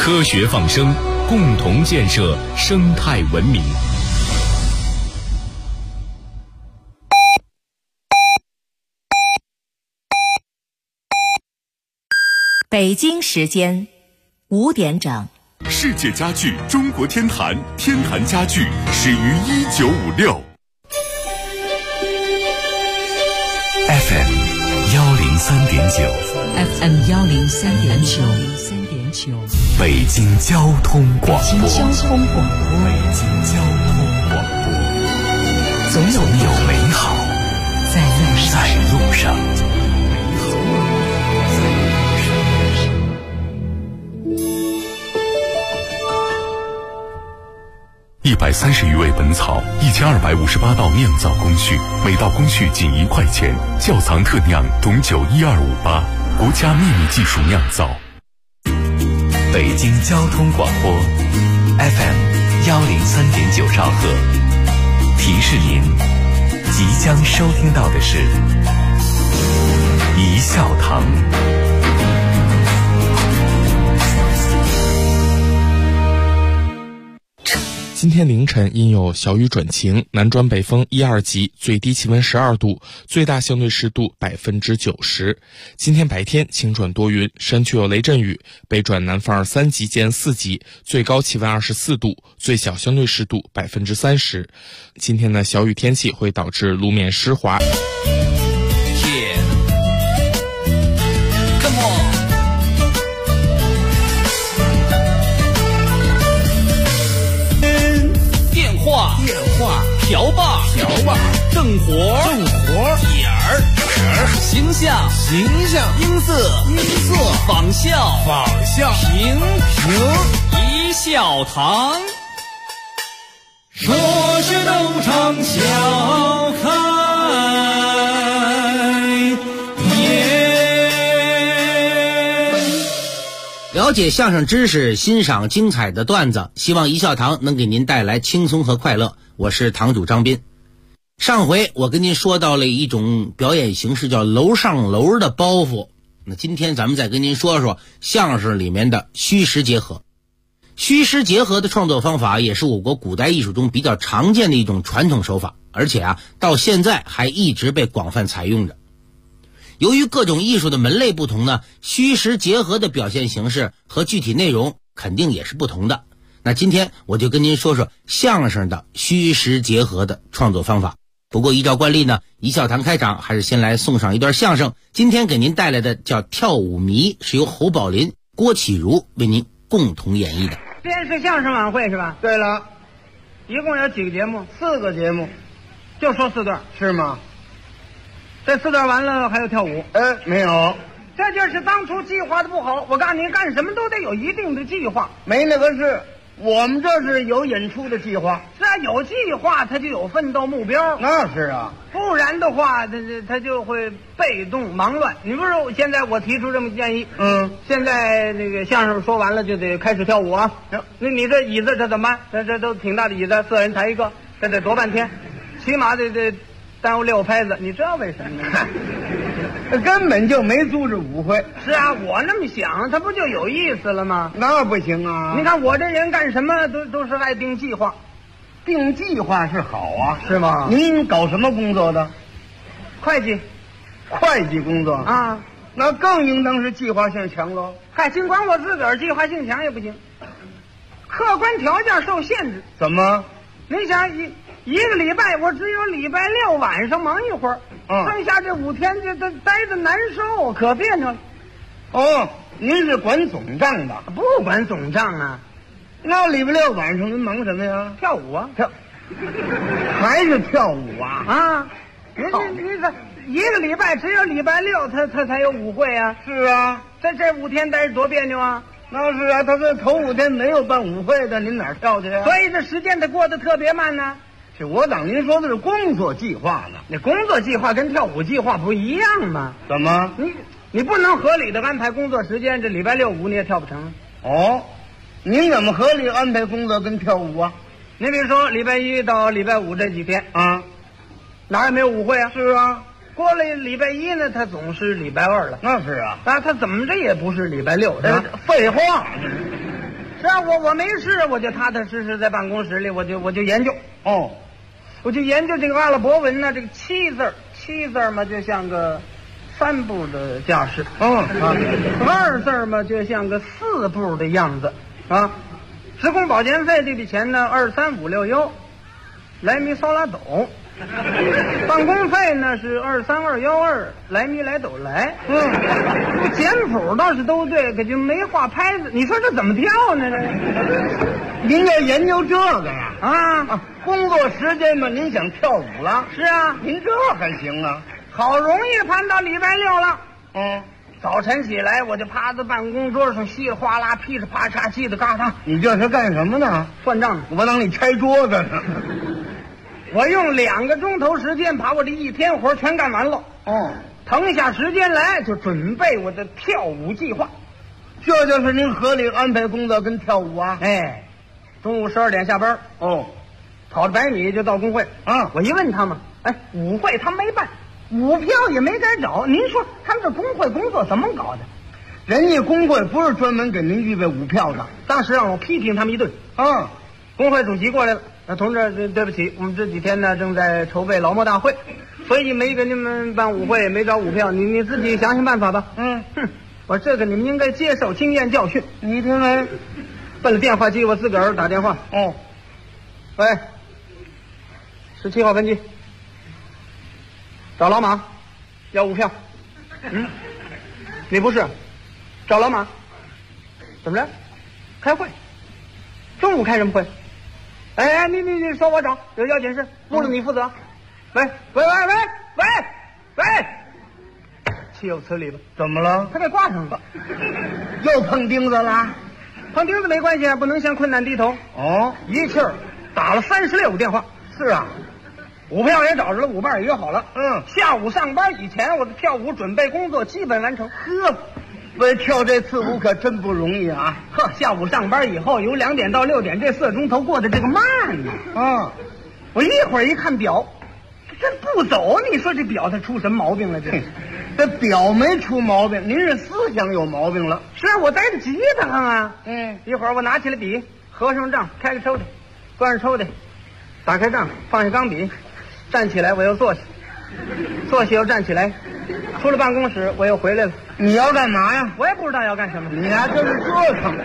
科学放声，共同建设生态文明。 北京时间5点整。 世界家具中国天坛，天坛家具始于1956。FM 103.9 北京交通广播。总有美好在路上。130余味本草，1258道酿造工序，每道工序仅1块钱。窖藏特酿董酒12588，国家秘密技术酿造。北京交通广播 FM 103.9兆赫，提示您即将收听到的是一笑堂。 今天凌晨阴有小雨转晴，南转北风1、2级，最低气温12度，最大相对湿度90%。今天白天晴转多云，山区有雷阵雨，北转南风2、3级见4级，最高气温24度，最小相对湿度30%。今天的小雨天气会导致路面湿滑。 瓢把正活点儿形象音色仿效平一笑堂，说是东厂笑开颜。 了解相声知识，欣赏精彩的段子，希望一笑堂能给您带来轻松和快乐。我是堂主张斌。上回我跟您说到了一种表演形式，叫楼上楼的包袱。那今天咱们再跟您说说相声里面的虚实结合。虚实结合的创作方法也是我国古代艺术中比较常见的一种传统手法，而且到现在还一直被广泛采用着。由于各种艺术的门类不同呢，虚实结合的表现形式和具体内容肯定也是不同的。那今天我就跟您说说相声的虚实结合的创作方法。不过依照惯例呢，一笑堂开场还是先来送上一段相声。今天给您带来的叫《跳舞迷》，是由侯宝林、郭启儒为您共同演绎的。 电视相声晚会是吧？ 对了， 一共有几个节目 ？4个节目。 就说4段是吗？ 这4段完了还有跳舞？ 没有。 这就是当初计划的不好。我告诉您，干什么都得有一定的计划。 没那个事，我们这是有演出的计划。 是啊，有计划他就有奋斗目标。 那是啊， 不然的话他就会被动忙乱。你不是现在我提出这么建议，现在那个相声说完了就得开始跳舞啊。那你这椅子这怎么办？这都挺大的椅子，4人抬一个，这得多半天，起码得耽误6拍子。你知道为什么呢？ 根本就没组织舞会。 是啊，我那么想，他不就有意思了吗？ 那不行啊！ 你看我这人干什么都是爱定计划。 定计划是好啊， 是吗？ 您搞什么工作的？ 会计工作啊， 那更应当是计划性强喽。 嗨，尽管我自个儿计划性强也不行，客观条件受限制。 怎么？ 你想一个礼拜，我只有礼拜6晚上忙一会儿，剩下这5天这待着难受，可别扭了。 哦，您是管总账的？ 不管总账啊。 那礼拜6晚上您忙什么呀？ 跳舞啊， 还是跳舞啊？ 啊，你这一个礼拜只有礼拜6他才有舞会啊。 是啊， 这5天待着多别扭啊。 那是啊，他这头5天没有办舞会的，您哪儿跳去啊？ 所以这时间他过得特别慢呢。 我当您说的是工作计划呢。 那工作计划跟跳舞计划不一样吗？ 怎么？ 你不能合理的安排工作时间，这礼拜6、5你也跳不成。 哦，您怎么合理安排工作跟跳舞啊？ 你比如说礼拜1到礼拜5这几天啊， 哪儿也没有舞会啊？ 是啊， 过了礼拜1呢，他总是礼拜2了。 那是啊， 他怎么着也不是礼拜6， 废话。 是啊，我没事，我就踏踏实实在办公室里，我就研究。 哦， 我就研究这个阿拉伯文呢，这个七字嘛，就像个3步的架势。2字嘛，就像个4步的样子啊。职工保健费这笔钱呢，2、3、5、6、1，来咪嗦拉哆。办公费呢是2、3、2、1、2，来咪来哆来。这简谱倒是都对，可就没画拍子。你说这怎么跳呢？ 您要研究这个呀？ 啊， 工作时间嘛，您想跳舞了？ 是啊， 您这还行啊？ 好容易盼到礼拜6了。 嗯， 早晨起来，我就趴在办公桌上，稀里哗啦、噼里啪嚓、叽里嘎嚓， 你这是干什么呢？ 算账。 我当你拆桌子呢。 我用2个钟头时间把我这一天活全干完了。 哦， 腾下时间来就准备我的跳舞计划。 这就是您合理安排工作跟跳舞啊？ 哎，中午12点下班。 哦， 跑着100米就到工会。我一问他们，舞会他没办，舞票也没该找。您说他们这工会工作怎么搞的？ 人家工会不是专门给您预备舞票的。 当时让我批评他们一顿。工会主席过来了，同志，对不起，我们这几天呢正在筹备劳模大会，所以没给你们办舞会，没找舞票，你自己想想办法吧。我这个你们应该接受经验教训。 你听没？ 奔了电话机，我自个儿打电话。喂，17号分机，找老马，要舞票。你不是找老马？怎么着？开会？中午开什么会？你说我找，有要紧事，不是你负责。喂，岂有此理吧？ 怎么了？ 他给挂上了。 又碰钉子了？ 碰钉子没关系，不能向困难低头。一气儿打了36个电话。 是啊， 舞票也找着了，舞伴也约好了。下午上班以前，我的跳舞准备工作基本完成。 为跳这次舞可真不容易啊！ 下午上班以后，由2点到6点，这4个钟头过得这个慢呢。我一会儿一看表，这不走，你说这表它出什么毛病了？ 这表没出毛病，您是思想有毛病了。 是啊，我带着吉他啊。一会儿我拿起了笔，合上账，开个抽屉，关上抽屉，打开账，放下钢笔，站起来，我又坐下，坐下又站起来，出了办公室，我又回来了。 你要干嘛呀？ 我也不知道要干什么。 你呀，就是折腾。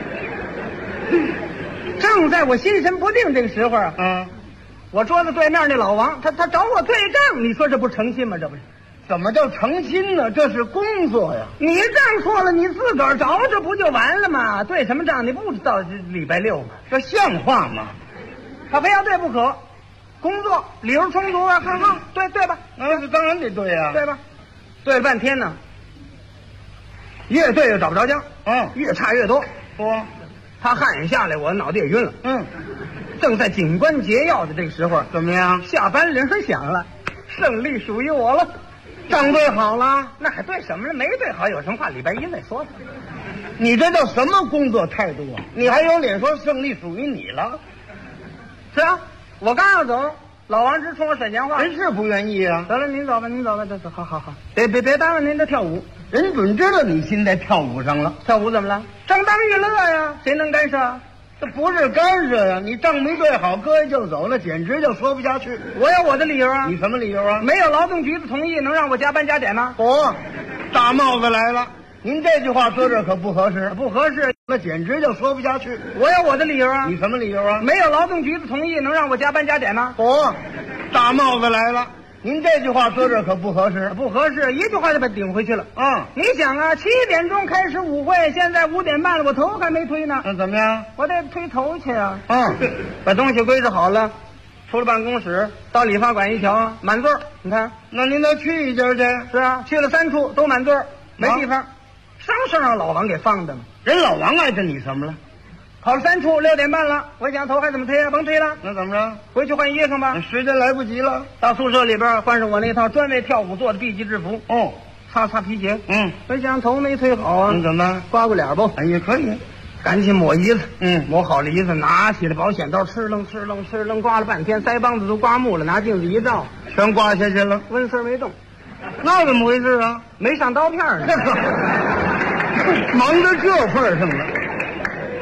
正在我心神不定这个时候啊，我桌子对面那老王，他找我对账，你说这不诚心吗？这不是？ 怎么叫诚心呢？这是工作呀。 你账错了，你自个儿找着不就完了吗？对什么账？你不知道这礼拜6吗？ 这像话吗？ 他非要对不可。工作理由充足啊，对吧？ 那当然得对呀， 对吧？对了半天呢，越对越找不着家，越差越多。他汗也下来，我脑袋也晕了。正在紧关节要的这个时候， 怎么样？ 下班铃响了，胜利属于我了。 账对好了？ 那还对什么了？没对好，有什么话礼拜1再说。 你这叫什么工作态度啊？你还有脸说胜利属于你了？ 是啊，我刚要走，老王直冲我甩电话。 人是不愿意啊。 得了，您走吧，这好，别耽误您的跳舞。 人准知道你心在跳舞上了。 跳舞怎么了？正当娱乐呀，谁能干涉？ 这不是干涉呀，你账没对好，搁下就走了，简直就说不下去。 我有我的理由啊。 你什么理由啊？ 没有劳动局的同意，能让我加班加点吗？ 大帽子来了。您这句话说这可不合适， 不合适， 那简直就说不下去。 我有我的理由啊。 你什么理由啊？ 没有劳动局的同意，能让我加班加点吗？ 大帽子来了。您这句话说这可不合适， 不合适，一句话就把顶回去了。你想啊，7点钟开始舞会，现在5点半了，我头还没推呢。 那怎么样？ 我得推头去啊。把东西归置好了，出了办公室，到理发馆一瞧，满座。你看， 那您再去一家去。 是啊，去了3处都满座，没地方。生让老王给放的嘛。 人老王碍着你什么了？ 跑了3处，6点半了，我想头还怎么推啊？甭推了。 那怎么着？ 回去换衣裳吧。 时间来不及了。 到宿舍里边换上我那套专为跳舞做的 B 级制服。擦皮鞋。我想头没推好啊。 你怎么刮过脸不？ 也可以。 赶紧抹胰子。抹好了胰子，拿起了保险刀，哧楞刮了半天，腮帮子都刮木了。拿镜子一照， 全刮下去了， 纹丝没动。 那怎么回事啊？ 没上刀片呢。 忙到这份上了。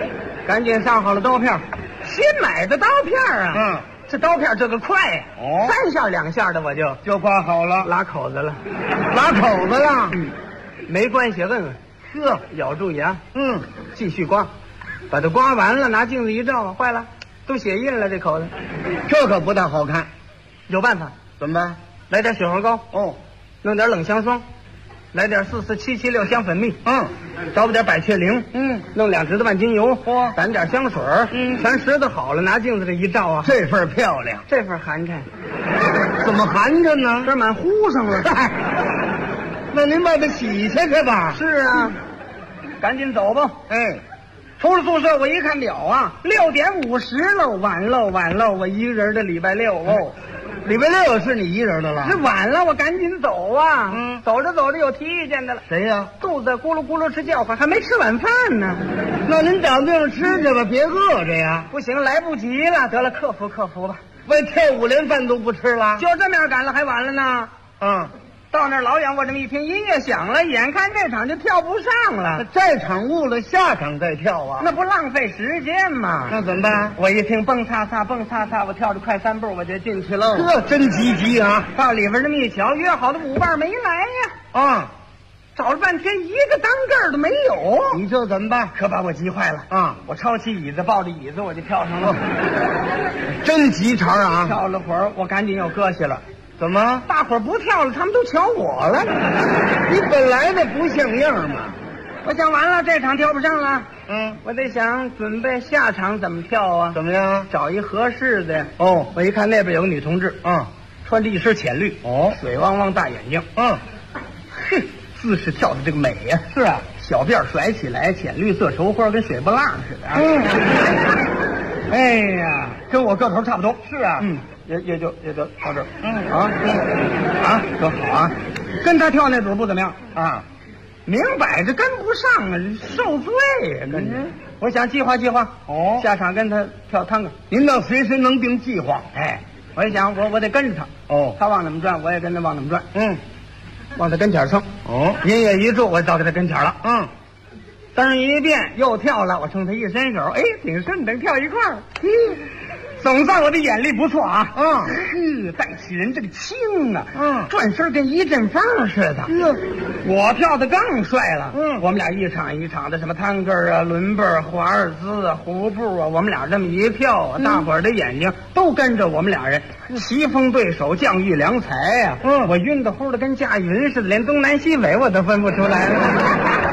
赶紧上好了刀片，新买的刀片啊。这刀片这个快呀，3下2下的我就刮好了， 拉口子了， 拉口子了。 没关系，问问。 呵， 咬住牙，继续刮，把它刮完了，拿镜子一照，坏了，都血印了，这口子， 这可不太好看。 有办法， 怎么办？ 来点雪花膏，弄点冷香霜，来点44776香粉蜜，找补点百雀灵，弄2指的万金油，掸点香水，全拾掇好了，拿镜子这一照啊， 这份漂亮， 这份寒碜， 怎么寒碜呢？ 这满糊上了。 那您把它洗下去吧。 是啊，赶紧走吧。出了宿舍我一看表啊，6点50了，晚了，我一个人的礼拜六哦。 礼拜六是你一人的了？ 这晚了，我赶紧走啊。走着走着有提意见的了。 谁呀？ 肚子咕噜咕噜直叫唤，还没吃晚饭呢。 那您找地方吃去吧，别饿着呀。 不行，来不及了，得了，克服吧。 为跳舞连饭都不吃了？ 就这么样赶了，还晚了呢。到那儿老远，我这么一听音乐响了，眼看这场就跳不上了。 这场误了，下场再跳啊？ 那不浪费时间吗？ 那怎么办？ 我一听蹦擦擦，我跳着快3步我就进去喽。 这真积极啊！ 到里边这么一瞧，约好的舞伴没来呀。找了半天一个当个儿都没有。 你这怎么办？ 可把我急坏了。我抄起椅子，抱着椅子我就跳上了。 真急茬啊！ 跳了会儿，我赶紧又搁下了。 怎么？ 大伙儿不跳了，他们都瞧我了。 你本来的不像样嘛。 我想完了，这场跳不上了。我得想准备下场怎么跳啊？ 怎么样？ 找一合适的。 我一看那边有个女同志，穿着一身浅绿，水汪汪大眼睛，姿势跳的这个美呀。是啊，小辫甩起来，浅绿色绸花跟水波浪似的。哎呀，跟我个头差不多。是啊，也就到这儿。多好啊！跟他跳那组不怎么样啊，明摆着跟不上啊，受罪呀！跟着，我想计划计划，下场跟他跳探戈。 您倒随时能定计划。 我一想，我得跟着他。他往哪么转，我也跟他往哪么转。往他跟前蹭。音乐一住，我到他跟前了。灯一变，又跳了。我冲他一伸手，挺顺的，跳一块儿。总算我的眼力不错啊。带起人这个轻啊。转身跟一阵风似的。我跳的更帅了。我们俩一场一场的，什么探戈啊、伦贝尔、华尔兹啊、胡步啊，我们俩这么一跳啊，大伙儿的眼睛都跟着我们俩人，棋逢对手，将遇良才呀。我晕得乎的跟驾云似的，连东南西北我都分不出来了。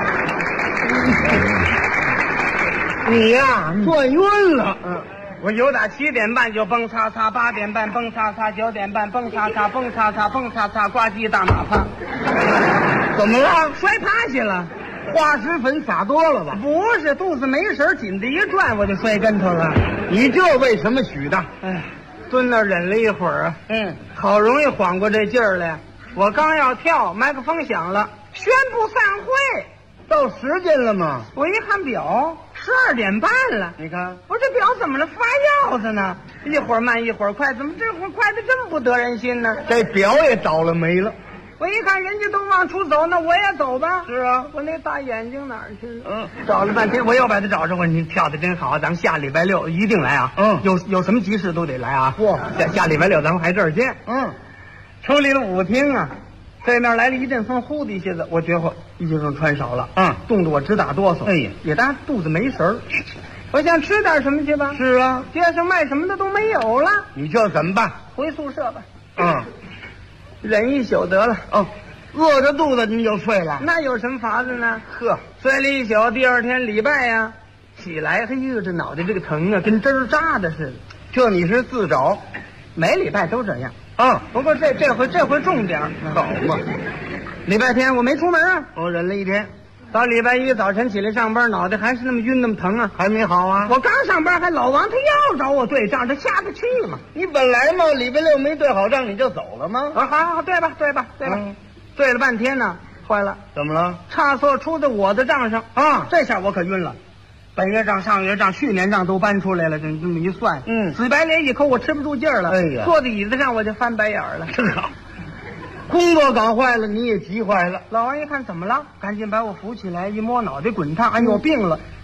你呀，转晕了。 我有打7点半就蹦擦擦，8点半蹦擦擦，9点半蹦擦擦，蹦擦擦，蹦擦擦，呱唧大马趴。 怎么了？ 摔趴下了。 花石粉撒多了吧？ 不是，肚子没神，紧的一转我就摔跟头了。 你这为什么许的？ 蹲那忍了一会儿啊。好容易缓过这劲儿来。我刚要跳，麦克风响了，宣布散会。 到时间了吗？ 我一看表，12点半了。 你看， 我这表怎么了？发钥匙呢？一会儿慢一会儿快，怎么这会儿快的这么不得人心呢？ 这表也倒了霉了。 我一看人家都往出走，那我也走吧。 是啊， 我那大眼睛哪儿去了？找了半天，我又把他找着。我说你跳的真好，咱们下礼拜六一定来啊。有什么急事都得来啊。下礼拜六咱们还这儿见。出离了舞厅啊。对面来了一阵风，呼的一下子，我觉着衣裳穿少了，冻得我直打哆嗦。也当肚子没神儿。我想吃点什么去吧。 是啊， 街上卖什么的都没有了。 你这怎么办？ 回宿舍吧。忍一宿得了。 饿着肚子你就睡了？ 那有什么法子呢？睡了一宿，第二天礼拜呀，起来，这脑袋这个疼啊，跟针扎的似的。 这你是自找？ 每礼拜都这样。不过这回重点。 好嘛， 礼拜天我没出门啊。 我忍了一天。 到礼拜一早晨起来上班，脑袋还是那么晕那么疼啊， 还没好啊。 我刚上班还老王他要找我对账，这下不去了嘛。 你本来嘛礼拜六没对好账你就走了吗？ 我说好，对吧。对了半天呢，坏了。 怎么了？ 差错出在我的账上啊！这下我可晕了。本月账、上月账、去年账都搬出来了，这么一算，死白脸一口，我吃不住劲儿了。坐在椅子上我就翻白眼了。 真好，工作搞坏了，你也急坏了。 老王一看怎么了，赶紧把我扶起来，一摸脑袋滚烫，哎呦病了，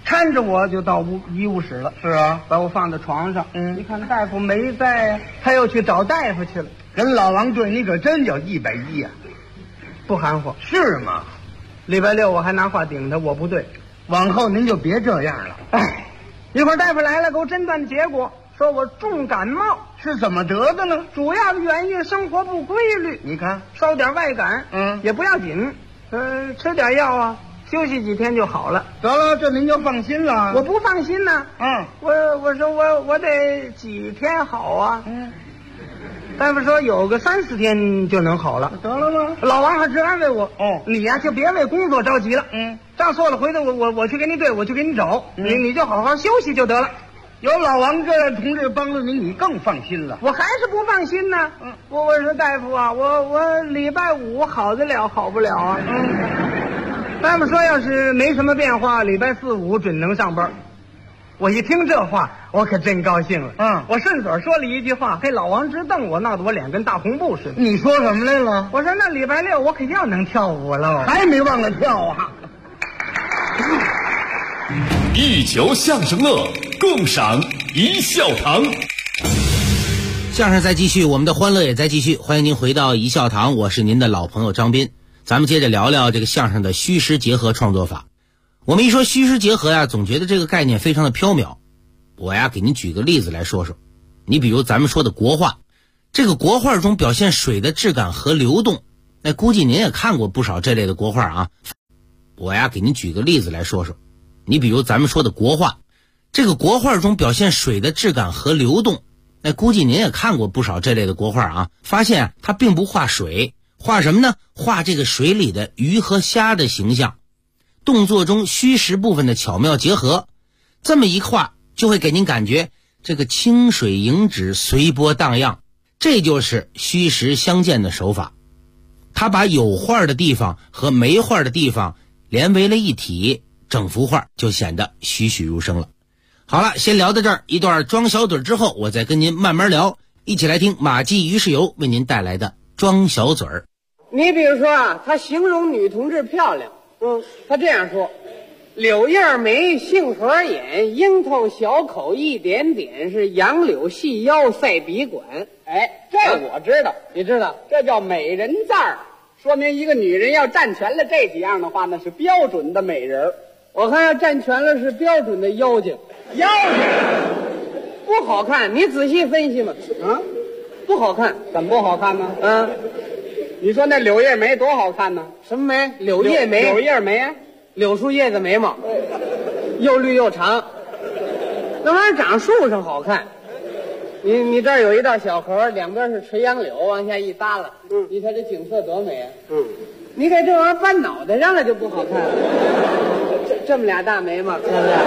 搀着我就到医务室了。是啊， 把我放在床上。一看大夫没在，他又去找大夫去了。 跟老王对你可真叫110呀， 不含糊。 是吗？ 礼拜六我还拿话顶他，我不对。 往后您就别这样了。 哎，一会儿大夫来了，给我诊断结果，说我重感冒。 是怎么得的呢？ 主要的原因生活不规律。 你看， 受点外感，也不要紧，吃点药啊，休息几天就好了。 得了，这您就放心了。 我不放心呢。我说我得几天好啊。大夫说有个3、4天就能好了。 得了吗？ 老王还直安慰我，你呀就别为工作着急了。账错了，回头我去给你对，我去给你找。你就好好休息就得了。 有老王这样同志帮着你更放心了。 我还是不放心呢。我说大夫啊，我礼拜5好得了好不了啊。大夫说要是没什么变化，礼拜4、5准能上班。我一听这话，我可真高兴了。我顺嘴说了一句话，嘿，老王直瞪我，闹得我脸跟大红布似的。 你说什么来了？ 我说那礼拜6我可又能跳舞了， 还没忘了跳啊！ 一球相声乐，共赏一笑堂。 相声在继续，我们的欢乐也在继续，欢迎您回到一笑堂，我是您的老朋友张斌。咱们接着聊聊这个相声的虚实结合创作法。我们一说虚实结合呀，总觉得这个概念非常的缥缈。我呀给您举个例子来说说。你比如咱们说的国画，这个国画中表现水的质感和流动，估计您也看过不少这类的国画啊。我呀给您举个例子来说说。你比如咱们说的国画，这个国画中表现水的质感和流动，估计您也看过不少这类的国画啊。发现它并不画水，画什么呢？画这个水里的鱼和虾的形象，动作中虚实部分的巧妙结合，这么一画就会给您感觉这个清水盈指，随波荡漾，这就是虚实相间的手法。他把有画的地方和没画的地方连为了一体，整幅画就显得栩栩如生了。好了，先聊到这儿，一段装小嘴之后，我再跟您慢慢聊。一起来听马季于世友为您带来的装小嘴儿。 你比如说啊，他形容女同志漂亮，他这样说：柳叶眉，杏核眼，樱桃小口一点点，是杨柳细腰赛笔管。哎，这我知道，你知道，这叫美人赞儿，说明一个女人要占全了这几样的话，那是标准的美人。我看要占全了是标准的妖精，不好看。你仔细分析嘛，不好看，怎么不好看呢？你说那柳叶眉多好看呢？什么眉？柳叶眉。柳叶眉，柳树叶子眉毛，又绿又长，那玩意儿长树上好看。你这儿有一道小河，两边是垂杨柳，往下一耷拉，你看这景色多美啊！你看这玩意儿搬脑袋上了就不好看了。这么俩大眉毛，漂亮。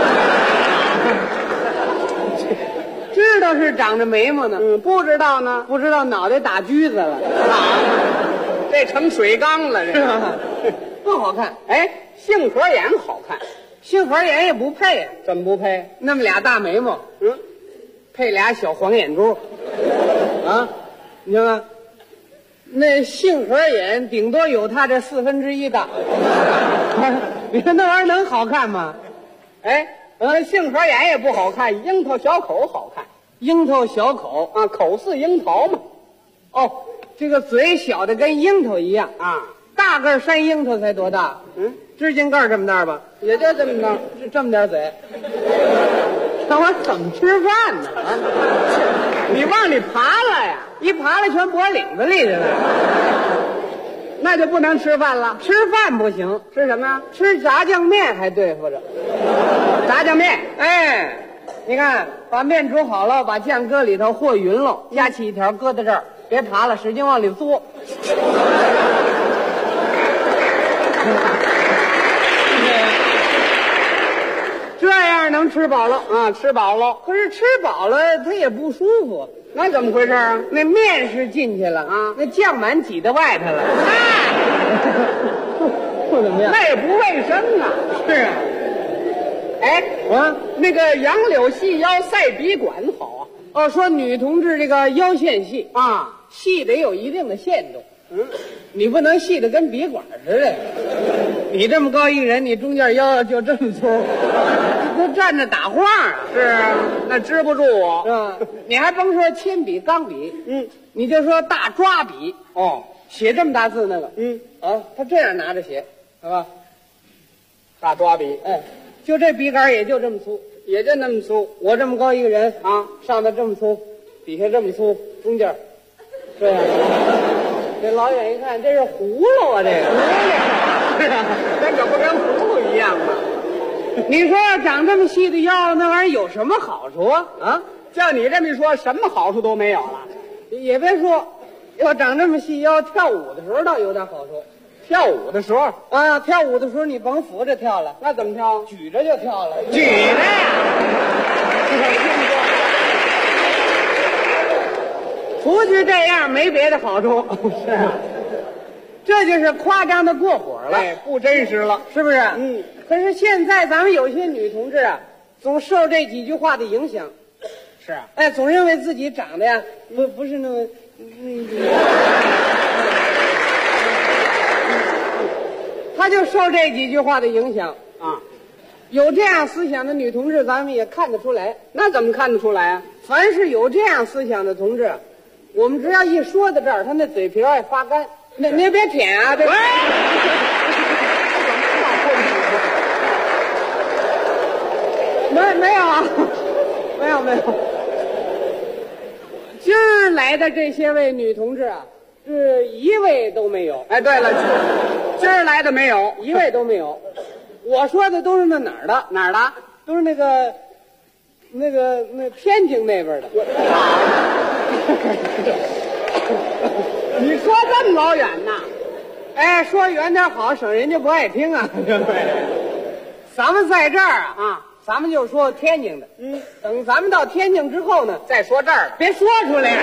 知道是长着眉毛呢，不知道呢，不知道脑袋打橘子了，这成水缸了，这不好看。哎，杏核眼好看，杏核眼也不配啊。怎么不配？那么俩大眉毛，配俩小黄眼珠，你看看，那杏核眼顶多有它这1/4大，你看那玩意儿能好看吗？哎。杏核眼也不好看，樱桃小口好看。樱桃小口啊，口似樱桃嘛。这个嘴小的跟樱桃一样啊，大个山樱桃才多大？指甲盖这么大吧，也就这么大，这么点嘴。那玩意儿怎么吃饭呢？你往里爬了呀，一爬了全脖领子里去了。那就不能吃饭了，吃饭不行，吃什么呀？吃炸酱面还对付着。炸酱面，你看，把面煮好了，把酱搁里头和匀了，夹起一条搁在这儿，别爬了，使劲往里嘬。这样能吃饱了啊，吃饱了。可是吃饱了它也不舒服，那怎么回事啊？那面是进去了啊，那酱满挤到外头了。不怎么样？那也不卫生啊。是啊。那个杨柳细腰赛笔管好啊。说女同志这个腰线细啊，细得有一定的限度。 你不能细的跟笔管似的。你这么高一个人，你中间腰就这么粗，都站着打晃啊！ 是啊，那支不住我， 是吧？你还甭说铅笔、钢笔，你就说大抓笔，写这么大字那个，他这样拿着写，是吧？ 大抓笔， 就这笔杆也就这么粗， 也就那么粗。 我这么高一个人啊， 上头这么粗，底下这么粗，中间这样。这老远一看，这是葫芦啊！这个， 那可不跟葫芦一样吗？ 你说长这么细的腰，那玩意儿有什么好处啊？啊， 叫你这么一说，什么好处都没有了。 也别说，要长这么细腰，跳舞的时候倒有点好处。 跳舞的时候啊，跳舞的时候你甭扶着跳了， 那怎么跳？ 举着就跳了， 举着呀。 不是这样，没别的好处。 是啊， 这就是夸张的过火了， 不真实了， 是不是？可是现在咱们有些女同志啊，总受这几句话的影响。 是啊， 总认为自己长得呀，不是那么，她就受这几句话的影响啊。 有这样思想的女同志，咱们也看得出来。 那怎么看得出来啊？ 凡是有这样思想的同志，我们只要一说到这儿，他那嘴皮爱发干。您别舔啊！这没有啊，没有。今儿来的这些位女同志啊，是一位都没有。 对了，今儿来的没有， 一位都没有。我说的都是那哪儿的？都是那天津那边的。 你说这么老远呐？ 说远点好，省人家不爱听啊。咱们在这儿啊，咱们就说天津的。等咱们到天津之后呢， 再说这儿， 别说出来。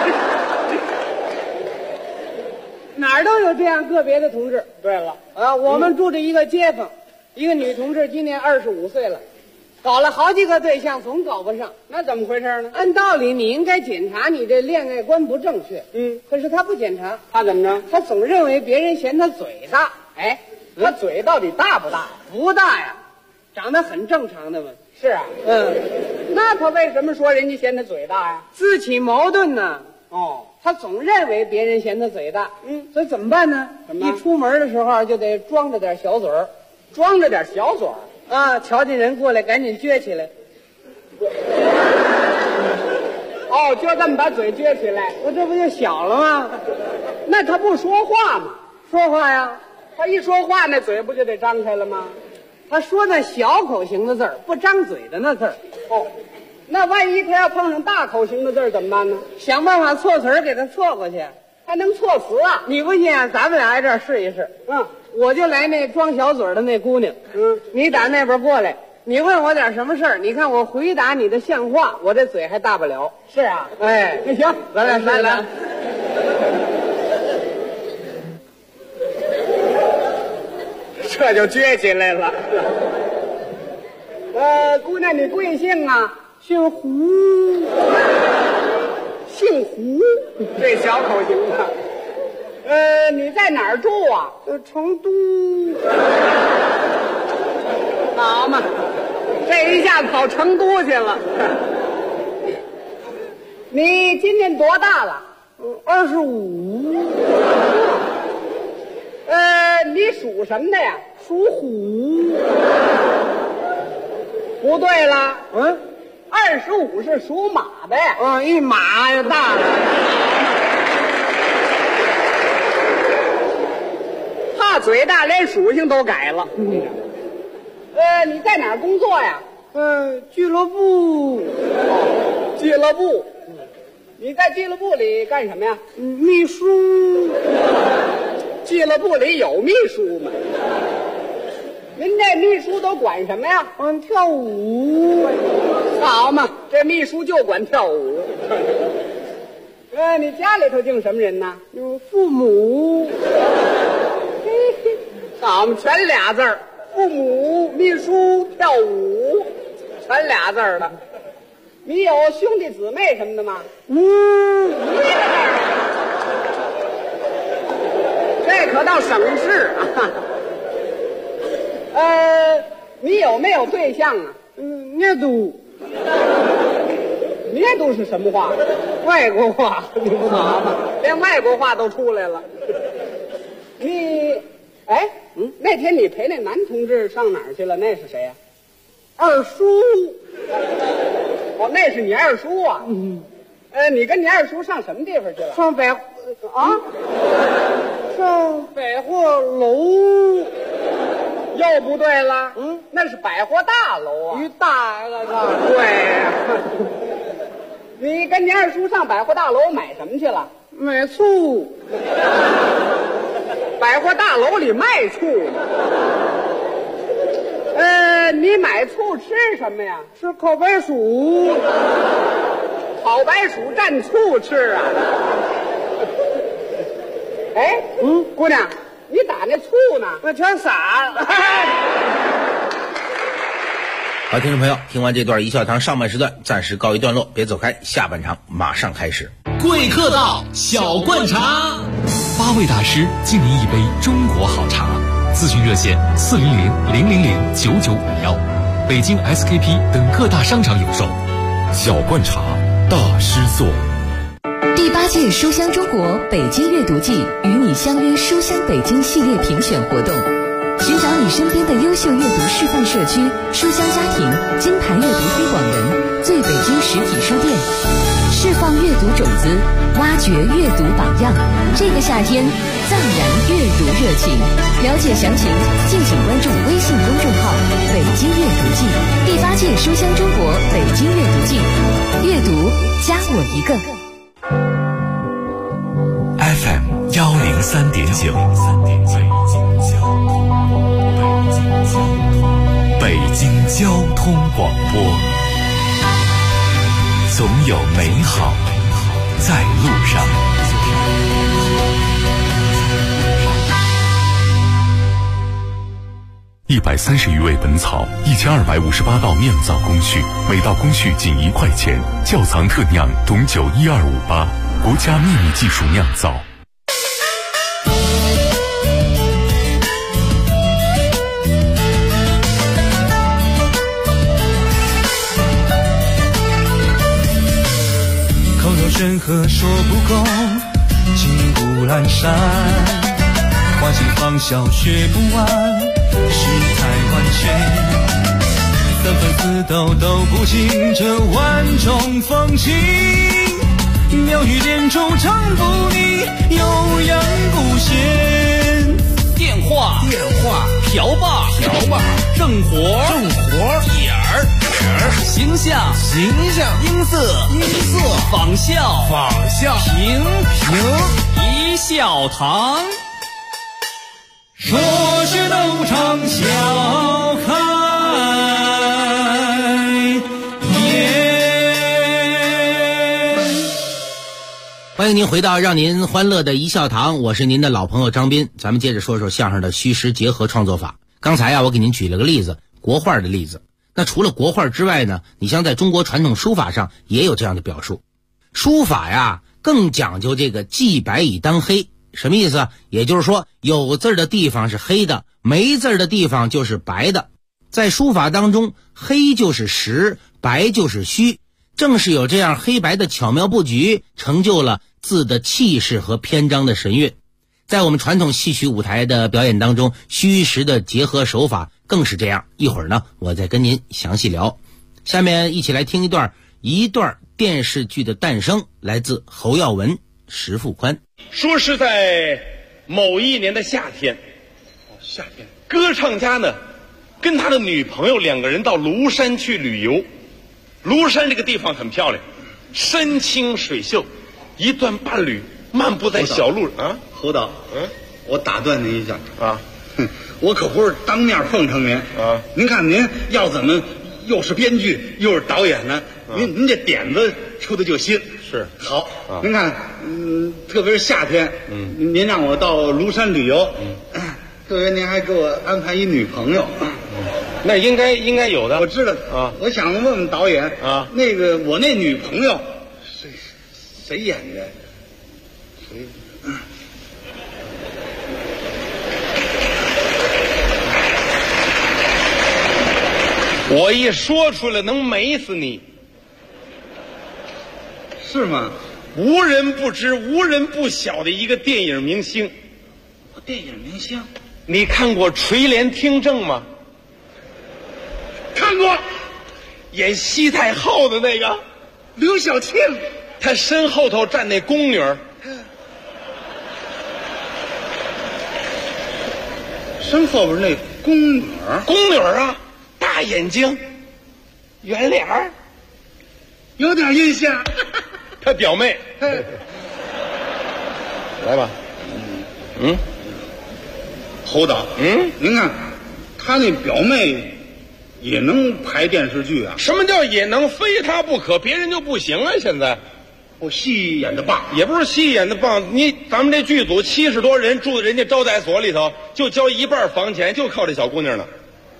哪儿都有这样个别的同志。 对了我们住着一个街坊，一个女同志，今年25岁了。搞了好几个对象，总搞不上， 那怎么回事呢？ 按道理你应该检查你这恋爱观不正确，可是他不检查， 他怎么着？ 他总认为别人嫌他嘴大， 他嘴到底大不大？ 不大呀，长得很正常的嘛。 是啊，那他为什么说人家嫌他嘴大呀？ 自起矛盾呢。他总认为别人嫌他嘴大，所以怎么办呢？一出门的时候就得装着点小嘴儿， 装着点小嘴儿。 瞧见人过来，赶紧撅起来。 就这么把嘴撅起来， 我这不就小了吗？ 那他不说话吗？ 说话呀， 他一说话，那嘴不就得张开了吗？ 他说那小口型的字儿，不张嘴的那字儿。 那万一他要碰上大口型的字儿怎么办呢？ 想办法错词儿给他错过去， 还能错词啊？ 你不信，咱们俩在这儿试一试。我就来那装小嘴的那姑娘，你打那边过来，你问我点什么事儿，你看我回答你的像话，我这嘴还大不了。 是啊， 那行，咱俩试来。 这就撅起来了。姑娘，你贵姓啊？ 姓胡。 姓胡，这小口型的。你在哪儿住啊？ 成都。 好嘛，这一下跑成都去了。你今年多大了 ？25。 你属什么的呀？ 属虎。 不对了，25是属马的呀。 一马就大了。 怕嘴大，连属性都改了。你在哪儿工作呀？ 俱乐部。 俱乐部。你在俱乐部里干什么呀？ 秘书。 俱乐部里有秘书吗？您这秘书都管什么呀？ 跳舞。 好嘛，这秘书就管跳舞。你家里头净什么人呢？ 有父母。 好嘛，全俩字儿，父母、秘书、跳舞，全俩字儿的。你有兄弟姊妹什么的吗？ 一个字儿。 这可倒省事啊。你有没有对象啊？ 那都。 那都是什么话？外国话，你不麻烦，连外国话都出来了。那天你陪那男同志上哪儿去了？那是谁呀？ 二叔。 哦，那是你二叔啊。你跟你二叔上什么地方去了？ 上百货楼。 又不对了，那是百货大楼啊， 大了对呀。你跟你二叔上百货大楼买什么去了？ 买醋。 百货大楼里卖醋呢？你买醋吃什么呀？ 吃烤白薯。 烤白薯蘸醋吃啊？姑娘。你打那醋呢？ 那全洒了。 好，听众朋友，听完这段一笑堂上半时段暂时告一段落，别走开，下半场马上开始。 贵客到，小灌茶 ，8位大师敬您一杯中国好茶。咨询热线400-000-9951，北京 SKP 等各大商场有售。小灌茶，大师做。 第8届书香中国北京阅读季与你相约书香北京系列评选活动，寻找你身边的优秀阅读示范社区、书香家庭、金牌阅读推广人、最北京实体书店，释放阅读种子，挖掘阅读榜样。这个夏天，藏然阅读热情。了解详情，敬请关注微信公众号“北京阅读季”。第8届书香中国北京阅读季，阅读加我一个。 FM 103.9，北京交通广播，总有美好在路上。130余味本草，1258道酿造工序，每道工序仅1块钱，窖藏特酿董酒12588，国家秘密技术酿造。 口若悬河说不够，金不阑珊，花心芳笑学不完，世态万千，三分四斗都不尽这万种风情，妙语连珠唱不腻，悠扬不闲。 电话瓢把正活点儿形象音色仿效评一笑堂， 说是斗场笑开颜。 欢迎您回到让您欢乐的一笑堂，我是您的老朋友张斌。咱们接着说说相声的虚实结合创作法。刚才我给您举了个例子，国画的例子。那除了国画之外呢，你像在中国传统书法上也有这样的表述。书法更讲究这个记白以当黑，什么意思？也就是说，有字的地方是黑的，没字的地方就是白的。在书法当中，黑就是实，白就是虚，正是有这样黑白的巧妙布局，成就了字的气势和篇章的神韵。在我们传统戏曲舞台的表演当中，虚实的结合手法更是这样。一会儿呢，我再跟您详细聊。下面一起来听一段电视剧的诞生，来自侯耀文、石富宽。 说是在某一年的夏天，歌唱家呢跟他的女朋友2个人到庐山去旅游。庐山这个地方很漂亮，山清水秀，一段伴侣漫步在小路啊。 侯导，我打断您一下啊，我可不是当面奉承您啊。您看您要怎么又是编剧又是导演呢？您这点子出的就新，是好。您看，特别是夏天，您让我到庐山旅游，特别您还给我安排一女朋友， 那应该有的。 我知道啊，我想问问导演啊，那个我那女朋友谁演的？谁？ 我一说出来能美死你， 是吗？ 无人不知、无人不晓的一个电影明星。 电影明星， 你看过《垂帘听政》吗？ 看过， 演西太后的那个刘晓庆， 他身后头站那宫女儿， 身后边那宫女儿， 宫女儿啊，大眼睛，圆脸儿， 有点印象。 他表妹，来吧， 侯导，您看他那表妹也能拍电视剧啊？ 什么叫也能？非他不可，别人就不行啊！现在我戏演的棒， 也不是戏演的棒，咱们这剧组70多人住在人家招待所里头，就交一半房钱，就靠这小姑娘了。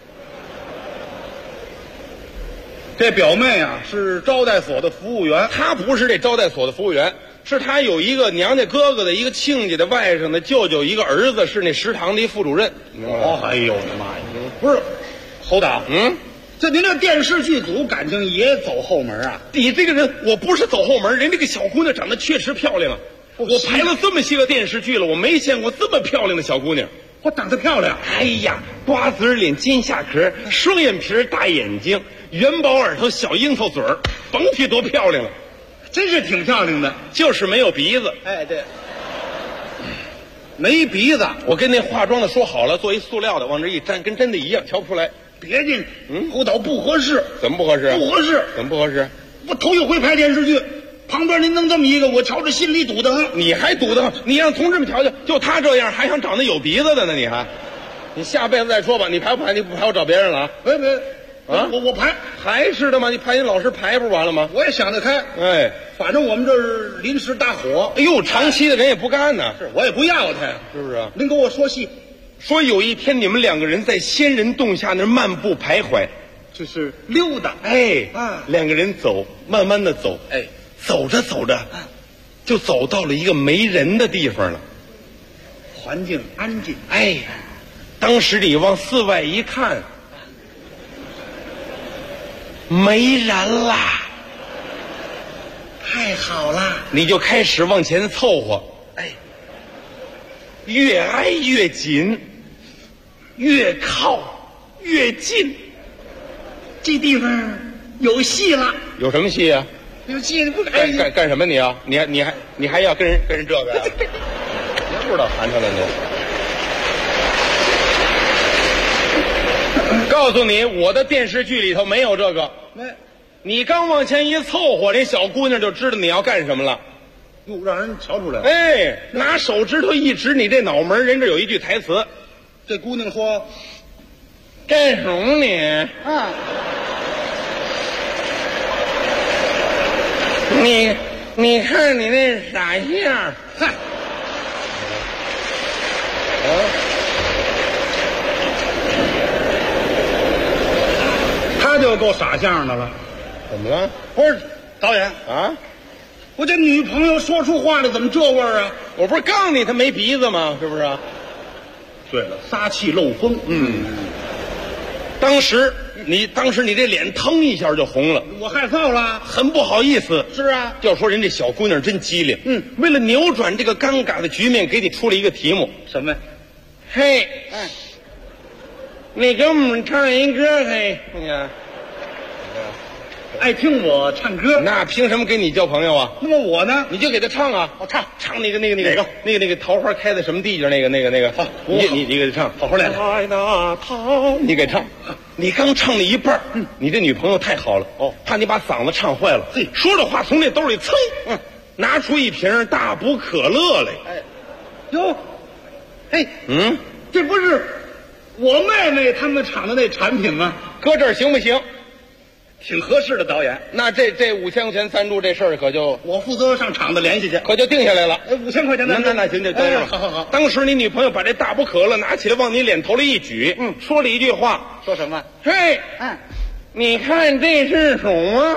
这表妹啊是招待所的服务员， 她不是这招待所的服务员，是她有一个娘家哥哥的一个亲家的外甥的舅舅一个儿子是那食堂的一副主任。 哦，哎呦我的妈呀！不是，侯导，这您这电视剧组感情也走后门啊？ 你这个人，我不是走后门，人这个小姑娘长得确实漂亮啊。我拍了这么些个电视剧了，我没见过这么漂亮的小姑娘。 我长得漂亮， 哎呀，瓜子脸、金下壳，双眼皮、大眼睛，元宝耳朵、小樱桃嘴儿，甭提多漂亮了， 真是挺漂亮的， 就是没有鼻子。 哎，对，没鼻子。 我跟那化妆的说好了，做一塑料的，往这一粘，跟真的一样，瞧不出来。 别介，侯导不合适。 怎么不合适？ 不合适。 怎么不合适？ 我头一回拍电视剧，旁边您弄这么一个，我瞧着心里堵得慌。 你还堵得慌？你让同志们瞧瞧，就他这样，还想长得有鼻子的呢？你下辈子再说吧。你排不排？你不排，我找别人了啊！ 别啊！我排， 还是的吗？你排你老师排不完了吗？ 我也想得开。 哎， 反正我们这是临时搭伙。 哎呦，长期的人也不干呢。 是我也不要他呀， 是不是？ 您给我说戏。 说有一天你们2个人在仙人洞下那漫步徘徊， 就是溜达。 哎，2个人走，慢慢的走， 哎， 走着走着，就走到了一个没人的地方了， 环境安静。 哎，当时你往四外一看，没人啦， 太好了， 你就开始往前凑合， 哎， 越挨越紧，越靠越近， 这地方有戏了。 有什么戏啊？ 有戏，你不干什么你啊？你还要跟人这个呀？别不知道含出来呢。告诉你，我的电视剧里头没有这个。 没， 你刚往前一凑合，这小姑娘就知道你要干什么了。 哟，让人瞧出来了。 哎，拿手指头一指你这脑门，人这有一句台词。 这姑娘说：“ 干什么你？ 啊， 你看你那傻相， 嗨，他就够傻相的了。 怎么了？ 不是导演啊， 我这女朋友说出话来怎么这味儿啊？ 我不是告诉你她没鼻子吗？是不是？ 对了，撒气漏风。 当时你这脸腾一下就红了， 我害臊了， 很不好意思。 是啊， 要说人这小姑娘真机灵。为了扭转这个尴尬的局面，给你出了一个题目。 什么？ 嘿，你给我们唱一歌，嘿，你看， 爱听我唱歌， 那凭什么跟你交朋友啊？ 那么我呢？ 你就给他唱啊！ 我唱那个那个桃花开在什么地界？那个好，你给他唱， 好好来。 开那桃，你给唱。你刚唱了一半，你这女朋友太好了哦，怕你把嗓子唱坏了。嘿，说着话从那兜里噌，拿出一瓶大补可乐来。 哎，哟，哎，这不是我妹妹他们厂的那产品吗？ 搁这儿行不行？ 挺合适的，导演。 那这5000块钱赞助这事儿可就我负责上厂子联系去， 可就定下来了。 5000块钱那行，就等着吧。 好。 当时你女朋友把这大补可乐拿起来往你脸头里一举，说了一句话， 说什么？ 嘿，你看这是什么？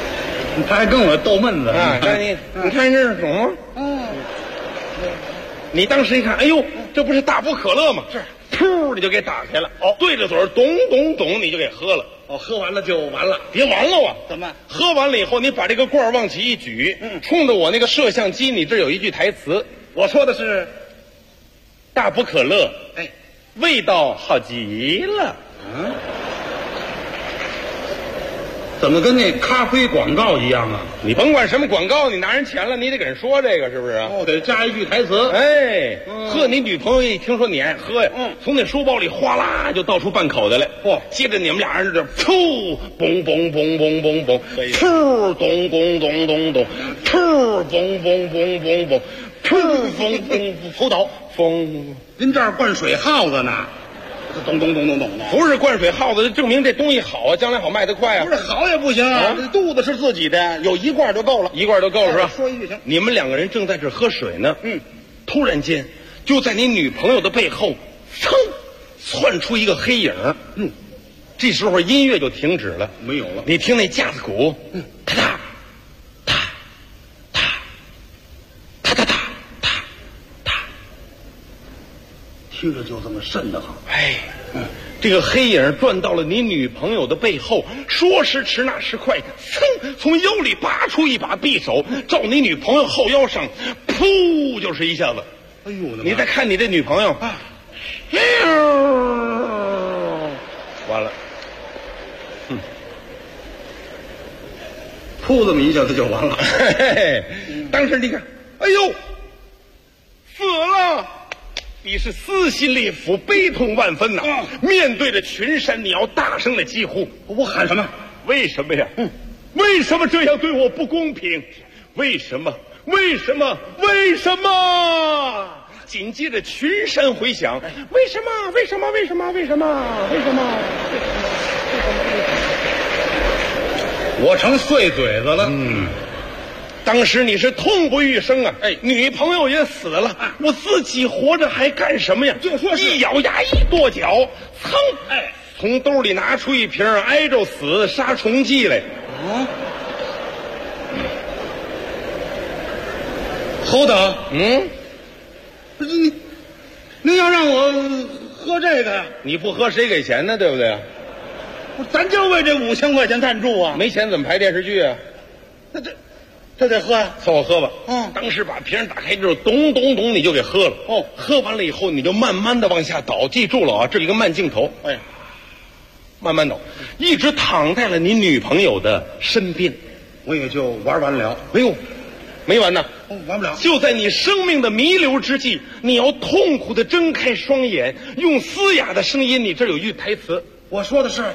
他还跟我逗闷子啊！你看这是什么？ 你当时一看，哎呦，这不是大补可乐吗？是，噗，你就给打开了。哦，对着嘴儿咚咚咚，你就给喝了。 哦，喝完了就完了， 别完了啊！ 怎么？ 喝完了以后，你把这个罐儿往起一举，冲着我那个摄像机，你这有一句台词， 我说的是大补可乐， 哎， 味道好极了。 嗯，怎么跟那咖啡广告一样啊？ 你甭管什么广告，你拿人钱了，你得给人说这个，是不是啊？ 哦，得加一句台词。 哎，呵，你女朋友一听说你爱喝呀，从那书包里哗啦就倒出半口袋来。嚯！接着你们俩人这噗，嘣嘣嘣嘣嘣嘣，噗，咚咚咚咚咚，噗，嘣嘣嘣嘣嘣，噗，嘣嘣头倒风。 您这儿灌水耗子呢？咚咚咚咚咚的， 不是灌水耗子，证明这东西好啊，将来好卖得快啊。 不是好也不行啊，这肚子是自己的，有一罐就够了， 一罐就够了是吧？ 说一句行。 你们两个人正在这喝水呢，突然间就在你女朋友的背后，噌，窜出一个黑影，这时候音乐就停止了， 没有了。 你听那架子鼓，咔嗒，嗒，嗒，嗒嗒嗒嗒嗒， 听着就这么瘆得慌。 哎，这个黑影转到了你女朋友的背后，说时迟那时快，噌，从腰里拔出一把匕首，照你女朋友后腰上，噗，就是一下子。 哎呦， 你再看你这女朋友，完了， 噗这么一下子就完了。 嘿嘿，当时你看，哎呦，死了！你是撕心裂腹，悲痛万分呐！面对着群山，你要大声的疾呼。 我喊什么？ 为什么呀？为什么这样对我不公平？为什么？为什么？为什么？紧接着群山回响，为什么？为什么？为什么？为什么？为什么？ 我成碎嘴子了。 当时你是痛不欲生啊！哎，女朋友也死了，我自己活着还干什么呀？ 就说是一咬牙一跺脚，噌，哎，从兜里拿出一瓶挨着死杀虫剂来。 侯导，不是您要让我喝这个呀？ 你不喝谁给钱呢？对不对？ 咱就为这5000块钱赞助啊！ 没钱怎么拍电视剧啊？ 那这得喝呀， 凑合喝吧。当时把瓶打开之后，咚咚咚，你就给喝了。喝完了以后，你就慢慢的往下倒，记住了啊，这是一个慢镜头。哎呀，慢慢倒，一直躺在了你女朋友的身边， 我也就玩完了。 哎呦，没完呢， 完不了。 就在你生命的弥留之际，你要痛苦的睁开双眼，用嘶哑的声音，你这有一句台词， 我说的是，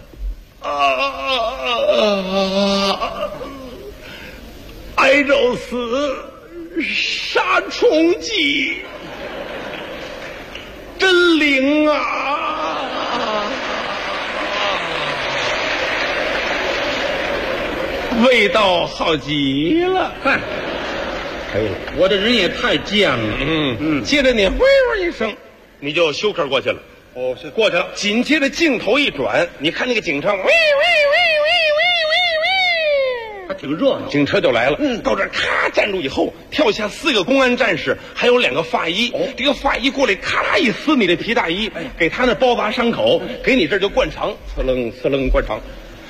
挨着死杀虫剂，真灵啊！味道好极了， 嗨， 可以了。 我这人也太贱了。 接着你喂喂一声，你就休克过去了。 哦，过去了。 紧接着镜头一转，你看那个警察，喂喂喂喂喂喂喂， 还挺热闹。 警车就来了，到这儿咔站住以后，跳下4个公安战士，还有2个法医。这个法医过来，咔啦一撕你的皮大衣，给他那包扎伤口，给你这儿就灌肠，呲楞呲楞灌肠。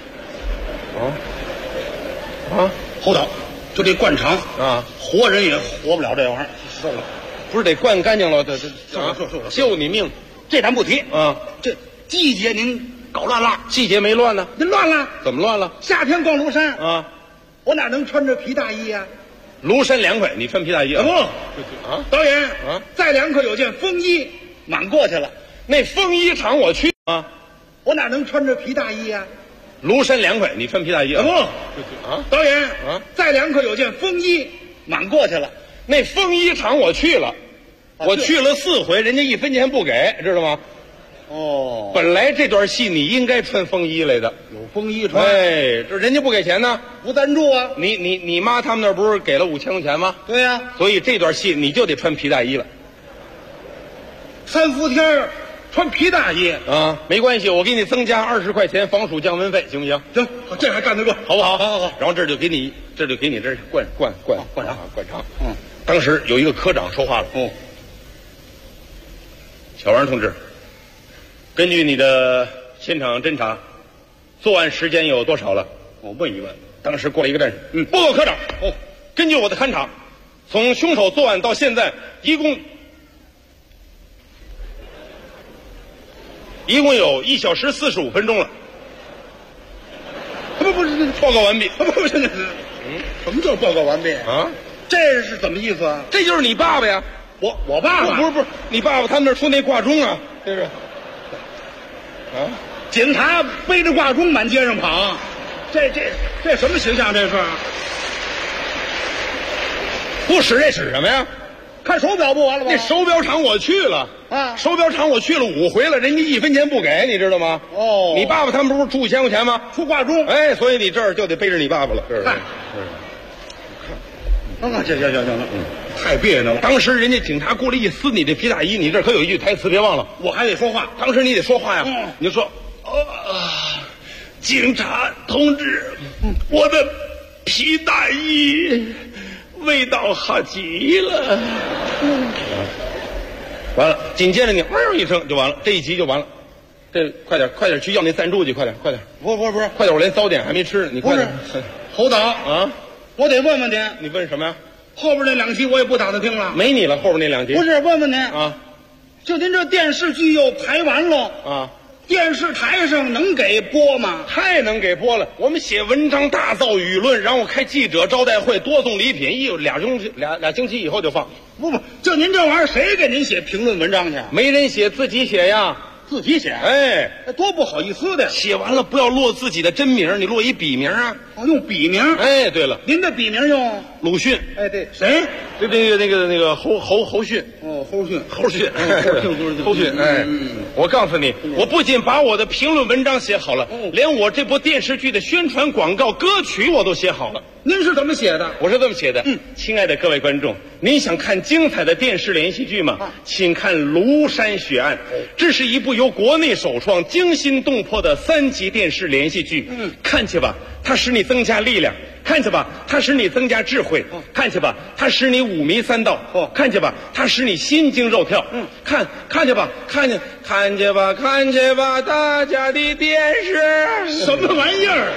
侯导，就这灌肠啊， 活人也活不了这玩意儿。是了， 不是得灌干净了？这救你命。 这咱不提啊！ 这季节您搞乱了， 季节没乱呢， 您乱了， 怎么乱了？ 夏天逛庐山啊， 我哪能穿着皮大衣呀？ 庐山凉快，你穿皮大衣啊？ 不，导演啊，再凉快有件风衣，满过去了。 那风衣厂我去啊， 我哪能穿着皮大衣呀？ 庐山凉快，你穿皮大衣啊？ 不，导演啊，再凉快有件风衣，满过去了。 那风衣厂我去了。我去了4回，人家1分钱不给，知道吗？本来这段戏你应该穿风衣来的， 有风衣穿。 哎，这人家不给钱呢， 不赞助啊。 你妈他们那不是给了5000块钱吗？ 对呀， 所以这段戏你就得穿皮大衣了。 3伏天穿皮大衣啊，没关系，我给你增加20块钱防暑降温费，行不行？ 行，这还干得过， 好不好？ 好。 然后这就给你这灌肠。当时有一个科长说话了， 小王同志，根据你的现场侦查，作案时间有多少了？ 我问一问。 当时过了一个战士。报告科长。根据我的勘查，从凶手作案到现在，一共有1小时45分钟了。 不是， 报告完毕。 不是，什么叫报告完毕啊？ 这是怎么意思啊？ 这就是你爸爸呀。 我爸爸不是，你爸爸他们那儿出那挂钟啊，这是。啊， 警察背着挂钟满街上跑，这什么形象？这是不使这使什么呀？ 看手表不完了吗？ 那手表厂我去了啊， 手表厂我去了5回了，人家1分钱不给，你知道吗？ 哦， 你爸爸他们不是出5000块钱吗？ 出挂钟， 哎，所以你这儿就得背着你爸爸了，这是。 行，太别扭了。 当时人家警察过来一撕你这皮大衣，你这可有一句台词，别忘了， 我还得说话。 当时你得说话呀，你就说，警察同志，我的皮大衣味道好极了。完了，紧接着你汪一声就完了，这一集就完了。这快点去要那赞助去，快点。 不是， 快点，我连早点还没吃，你快点。 侯导啊， 我得问问您， 你问什么呀？ 后边那2集我也不打算听了， 没你了。后边那2集不是问问您啊， 就您这电视剧又排完了啊， 电视台上能给播吗？ 太能给播了！我们写文章大造舆论，然后开记者招待会，多送礼品，俩星期以后就放。 不，就您这玩意儿，谁给您写评论文章去？ 没人写，自己写呀。 自己写？ 哎， 那多不好意思的。 写完了不要落自己的真名，你落一笔名啊。 用笔名。 哎，对了， 您的笔名用鲁迅。 哎，对，谁？ 对，那个侯迅。 哦，侯迅。 侯迅。哎，我告诉你，我不仅把我的评论文章写好了，连我这部电视剧的宣传广告歌曲我都写好了。 您是怎么写的？ 我是这么写的。亲爱的各位观众，您想看精彩的电视连续剧吗？请看《庐山血案》，这是一部由国内首创、惊心动魄的3集电视连续剧。看去吧，它使你增加力量；看去吧，它使你增加智慧；看去吧，它使你五迷三道；看去吧，它使你心惊肉跳。看去吧，看去吧，大家的电视什么玩意儿？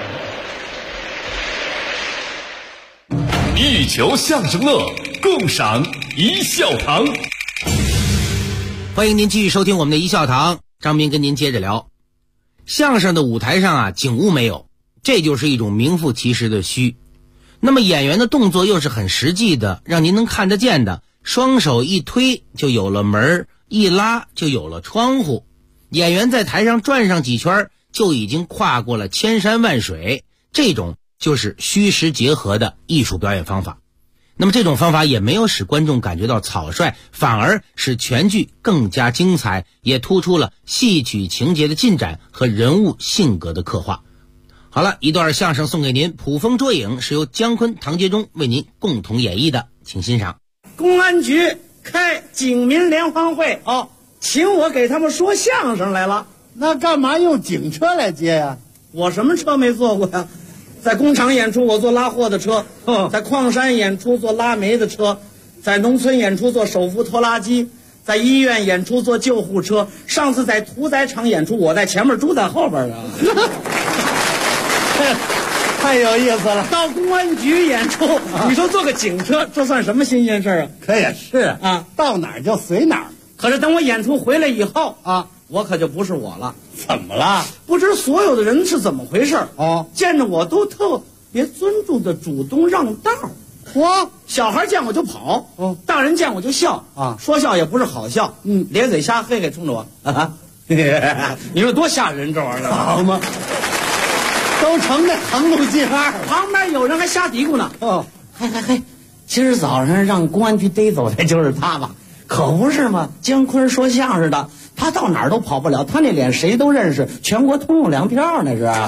一球相声乐，共赏一笑堂。 欢迎您继续收听我们的一笑堂，张斌跟您接着聊。相声的舞台上啊，景物没有，这就是一种名副其实的虚。那么演员的动作又是很实际的，让您能看得见的，双手一推就有了门，一拉就有了窗户。演员在台上转上几圈，就已经跨过了千山万水，这种就是虚实结合的艺术表演方法。那么这种方法也没有使观众感觉到草率，反而使全剧更加精彩，也突出了戏曲情节的进展和人物性格的刻画。好了，一段相声送给您，捕风捉影是由姜昆、唐杰忠为您共同演绎的，请欣赏。 公安局开警民联欢会，请我给他们说相声来了。 那干嘛用警车来接呀？ 我什么车没坐过呀？在工厂演出我坐拉货的车，在矿山演出坐拉煤的车，在农村演出坐手扶拖拉机，在医院演出坐救护车。上次在屠宰场演出，我在前面，猪在后边啊。 太有意思了。 到公安局演出，你说坐个警车，这算什么新鲜事啊？ 可也是啊，到哪儿就随哪儿。 可是等我演出回来以后啊，我可就不是我了。 怎么了？ 不知所有的人是怎么回事见着我都特别尊重的主动让道。小孩见我就跑，大人见我就笑啊，说笑也不是好笑，咧嘴瞎嘿嘿冲着我啊，你说多吓人这玩意儿， 好吗？都成那横路记号， 旁边有人还瞎嘀咕呢。嘿，今儿早上让公安局逮走的就是他吧？可不是嘛，姜昆说相声的，他到哪儿都跑不了，他那脸谁都认识，全国通用粮票那是。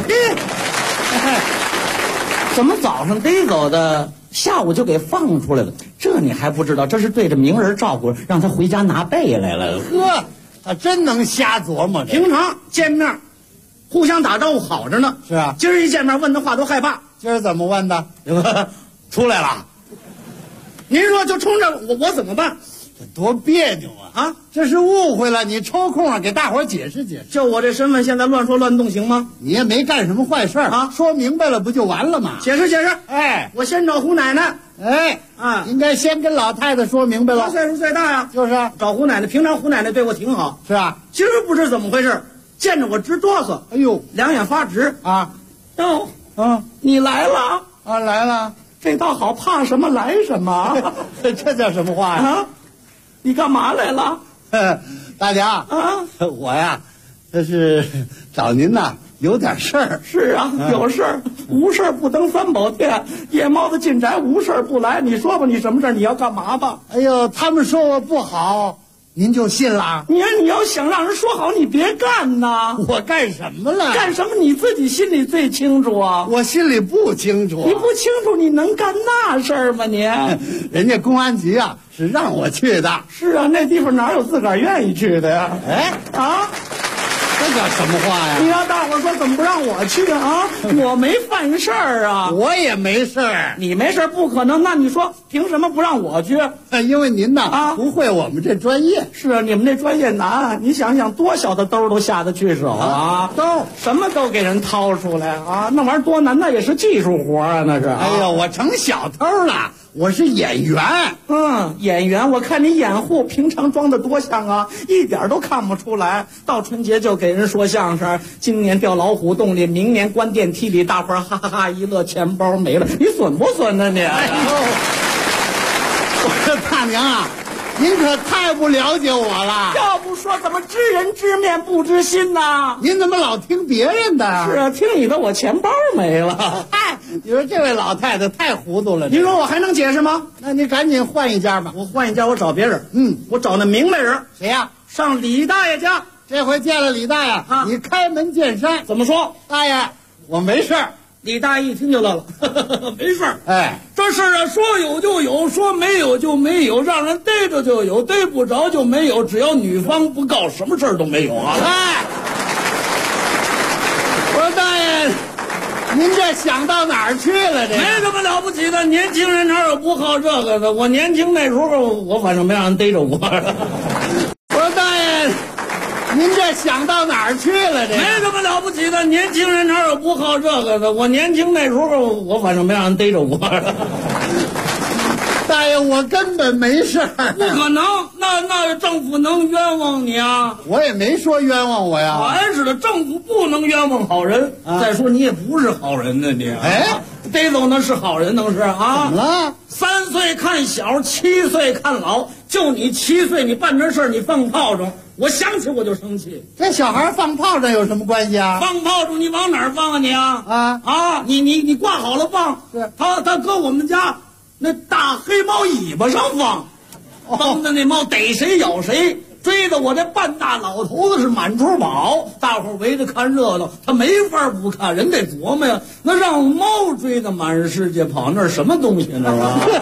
怎么早上逮走的，下午就给放出来了？这你还不知道？这是对着名人照顾，让他回家拿被来了。 呵，他真能瞎琢磨。 平常见面互相打招呼好着呢， 是啊， 今儿一见面问的话都害怕。 今儿怎么问的？ 出来了。您说就冲着我怎么办？ 这多别扭啊！啊，这是误会了，你抽空给大伙解释解释。 就我这身份，现在乱说乱动行吗？ 你也没干什么坏事啊，说明白了不就完了吗？ 解释解释。 哎， 我先找胡奶奶。 哎，啊，应该先跟老太太说明白了。 她岁数最大呀， 就是找胡奶奶。平常胡奶奶对我挺好， 是啊。 今儿不知怎么回事，见着我直哆嗦， 哎呦， 两眼发直啊。 哟，你来了啊，来了。 这倒好，怕什么来什么。 这叫什么话呀？ 啊，你干嘛来了？ 大娘啊， 我呀，这是找您呐，有点事儿。 是啊，有事儿，无事不登三宝殿，夜猫子进宅，无事不来。你说吧，你什么事儿？你要干嘛吧？ 哎呦，他们说我不好，您就信了？ 你要想让人说好，你别干呐！ 我干什么了？ 干什么你自己心里最清楚啊！ 我心里不清楚。 你不清楚，你能干那事儿吗？你人家公安局啊是让我去的。 是啊，那地方哪有自个儿愿意去的呀？ 哎啊！这叫什么话呀？ 你让大伙说怎么不让我去啊？我没犯事儿啊， 我也没事儿。 你没事儿不可能，那你说凭什么不让我去？ 因为您呐不会我们这专业。 是啊，你们这专业难，你想想多小的兜都下得去手啊， 兜什么都给人掏出来啊，那玩意儿多难，那也是技术活啊，那是。 哎呦，我成小偷了。我是演员， 演员，我看你掩护，平常装的多像啊，一点都看不出来。到春节就给人说相声，今年掉老虎洞里，明年关电梯里，大伙儿哈哈哈一乐，钱包没了，你损不损呢你？ 哎呦，我说大娘啊，您可太不了解我了。 要不说怎么知人知面不知心呢？ 您怎么老听别人的？ 是啊，听你的，我钱包没了。 嗨，你说这位老太太太糊涂了。 你说我还能解释吗？ 那你赶紧换一家吧。 我换一家，我找别人。我找那明白人。 谁呀？ 上李大爷家。 这回见了李大爷啊，你开门见山。 怎么说？ 大爷，我没事儿。 李大爷一听就乐了，没事儿。 哎， 这事儿啊，说有就有，说没有就没有，让人逮着就有，逮不着就没有。只要女方不告，什么事儿都没有啊。 哎，我说大爷，您这想到哪儿去了？这没什么了不起的，年轻人哪有不好这个的？我年轻那时候，我反正没让人逮着过。 我说大爷，您这想到哪儿去了？这没什么了不起的，年轻人哪有不好这个的？我年轻那时候，我反正没让人逮着过。 大爷，我根本没事儿。 不可能，那政府能冤枉你啊？ 我也没说冤枉我呀。 俺是的，政府不能冤枉好人。再说你也不是好人呢，你。 哎， 逮走那是好人，能是啊？ 怎么了 ？3岁看小，7岁看老。就你7岁，你办这事儿，你放炮仗，我想起我就生气。 这小孩放炮仗有什么关系啊？ 放炮仗你往哪儿放啊你啊？你挂好了放。 是他搁我们家那大黑猫尾巴上放，放的那猫逮谁咬谁，追的我这半大老头子是满处跑，大伙围着看热闹，他没法不看，人得琢磨呀，那让猫追的满世界跑，那是什么东西那是？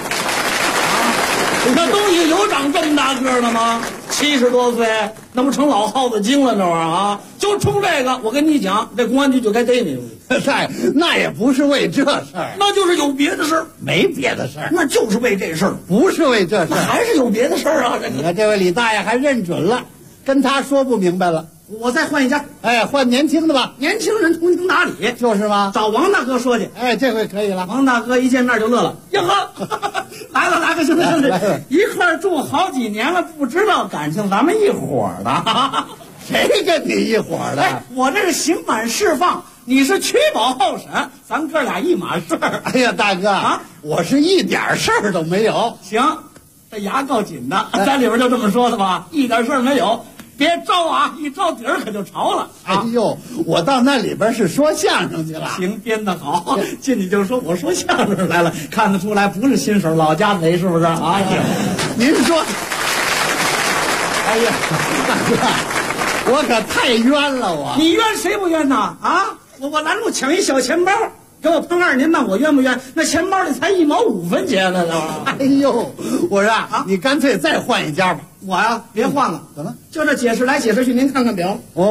那东西有长这么大个的吗？70多岁，那不成老耗子精了那玩意儿啊！就冲这个，我跟你讲，这公安局就该逮你。 嗨，那也不是为这事儿， 那就是有别的事儿。 没别的事儿， 那就是为这事儿， 不是为这事儿， 还是有别的事儿啊！ 你看这位李大爷还认准了，跟他说不明白了。 我再换一家， 哎，换年轻的吧， 年轻人通情达理， 就是吗？ 找王大哥说去。 哎，这回可以了。 王大哥一见面就乐了，呀呵，来了，行了，一块住好几年了，不知道感情咱们一伙儿的。 谁跟你一伙儿的？ 哎，我这是刑满释放，你是取保候审，咱哥俩一码事儿。 哎呀，大哥啊，我是一点事儿都没有。 行，这牙够紧的，在里边就这么说的吧，一点事儿没有。别招啊！一招底儿可就潮了。 哎呦，我到那里边是说相声去了。 行，编得好，进去就说我说相声来了，看得出来不是新手，老家贼是不是啊？ 您说，哎呀，大哥，我可太冤了我。 你冤谁不冤呐？啊，我拦路抢一小钱包，给我碰2年半，我冤不冤？那钱包里才1毛5分钱呢， 哎呦，我说啊，你干脆再换一家吧。 我呀，别换了。 怎么？ 就这解释来解释去，您看看表。 哦，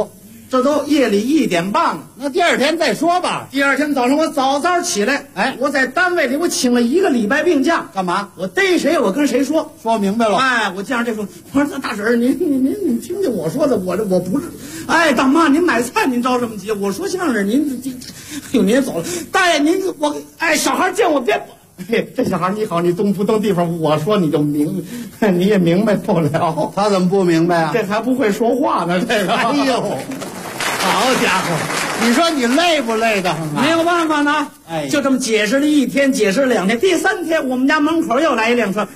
这都夜里1点半了， 那第二天再说吧。 第二天早上我早起来，我在单位里我请了1个礼拜病假， 干嘛？ 我逮谁我跟谁说明白了。 我见着这说，我说大婶儿，您听听我说的，我不是，大妈您买菜您着什么急？我说相声您您走了，大爷您小孩见我别。这小孩你好，你东不登地方，我说你就你也明白不了。 他怎么不明白啊？ 这还不会说话呢，这个。 哎呦，好家伙，你说你累不累的？ 没有办法呢，就这么解释了1天，解释了2天，第3天我们家门口又来一辆车，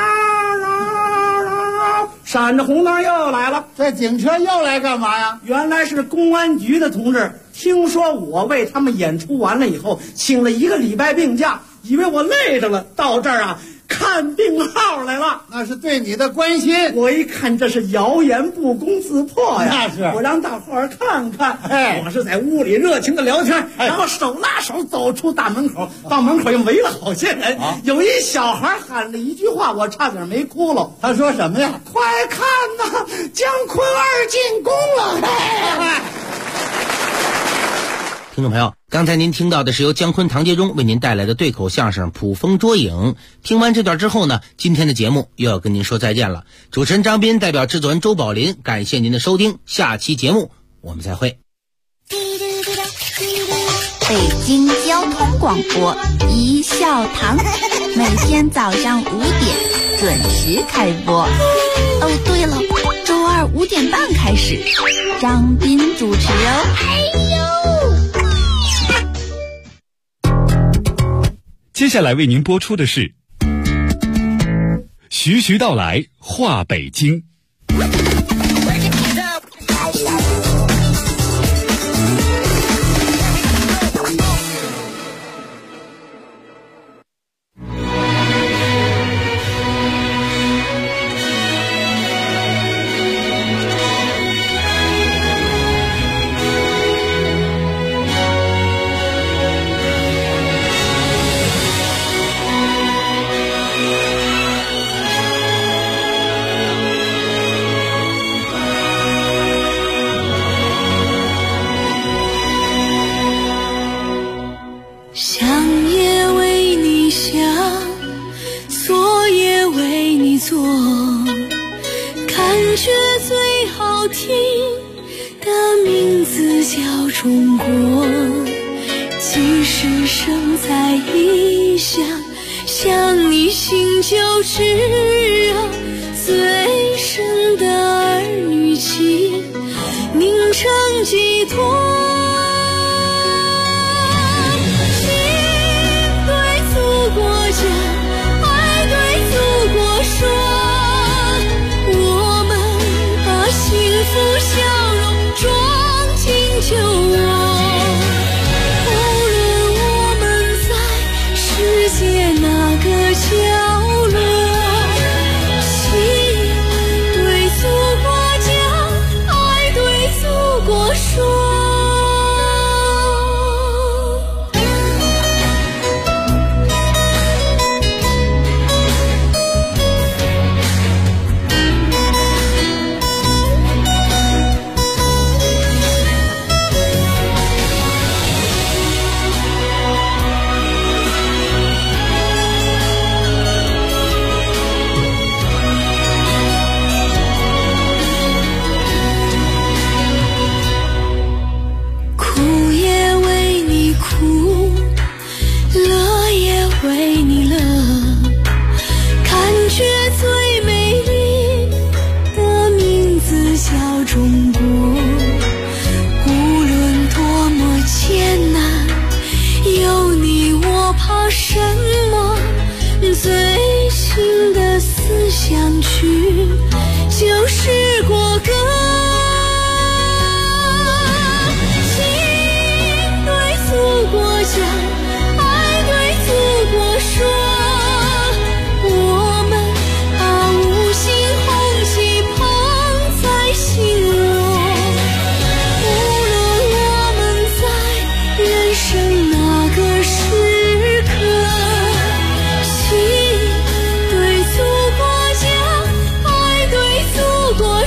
闪着红灯又来了。 这警车又来干嘛呀？ 原来是公安局的同志，听说我为他们演出完了以后，请了1个礼拜病假。以为我累着了，到这儿看病号来了。 那是对你的关心。 我一看这是谣言不攻自破呀。 那是。 我让大伙儿看看。我是在屋里热情的聊天，然后手拉手走出大门口，到门口又围了好些人。有一小孩喊了一句话，我差点没哭了。 他说什么呀？ 快看呐，姜昆2进宫了！听众朋友，刚才您听到的是由姜昆、唐杰忠为您带来的对口相声《捕风捉影》。听完这段之后呢，今天的节目又要跟您说再见了。主持人张斌代表制作人周宝林，感谢您的收听，下期节目我们再会。 北京交通广播一笑堂，每天早上5点准时开播。哦，对了，周2 5点半开始，张斌主持哦。 接下来为您播出的是徐徐道来话北京。 中国，即使生在异乡，想你心就炙热，最深的儿女情凝成寄托。 祖国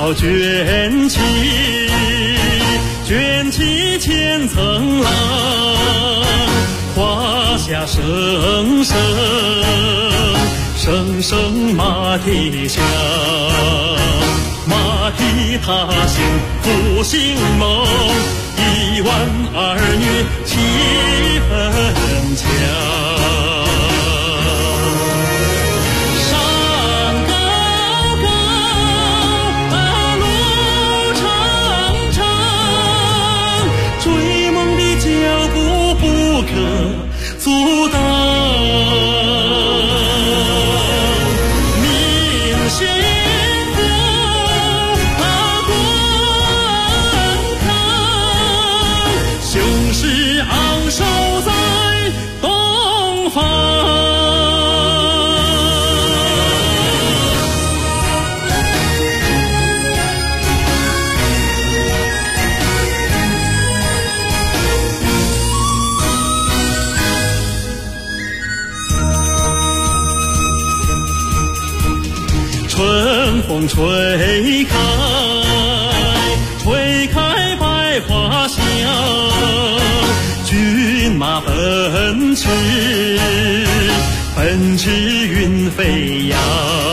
好卷起，卷起千层浪，华夏声声，声声马蹄响，马蹄踏行复兴梦，1万儿女气氛强。阻挡，明星火滚烫，雄狮昂首在东方。春风吹开，吹开百花香，骏马奔驰，奔驰云飞扬，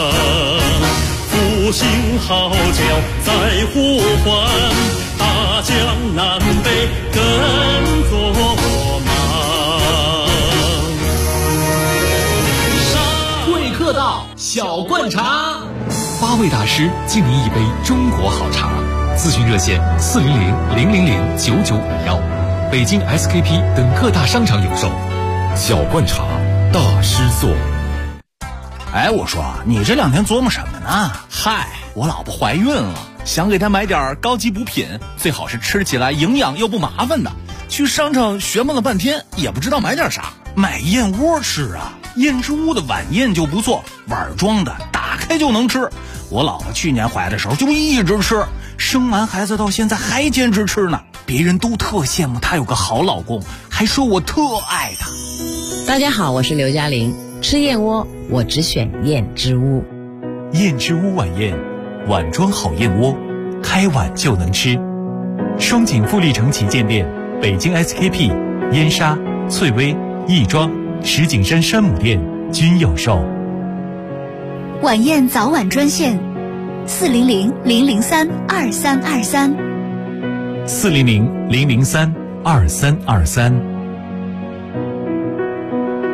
复兴号角在呼唤，大江南北跟作忙。贵客到，小灌茶。 8位大师敬您一杯中国好茶，咨询热线400-000-9951，北京 SKP 等各大商场有售。 小灌茶，大师做。 哎，我说你这2天琢磨什么呢？嗨，我老婆怀孕了，想给她买点高级补品，最好是吃起来营养又不麻烦的。去商场学问了半天，也不知道买点啥，买燕窝吃啊。燕之屋的晚宴就不错，碗装的，打开就能吃。我老婆去年怀的时候就一直吃，生完孩子到现在还坚持吃呢。别人都特羡慕她有个好老公，还说我特爱她。 大家好，我是刘嘉玲。吃燕窝，我只选燕之屋。 燕之屋晚宴，碗装好燕窝，开碗就能吃。双井富力城旗舰店、北京 SKP、燕莎、翠微、亦庄、石景山山姆店均有售。 晚宴早晚专线400-003-2323 400-003-2323。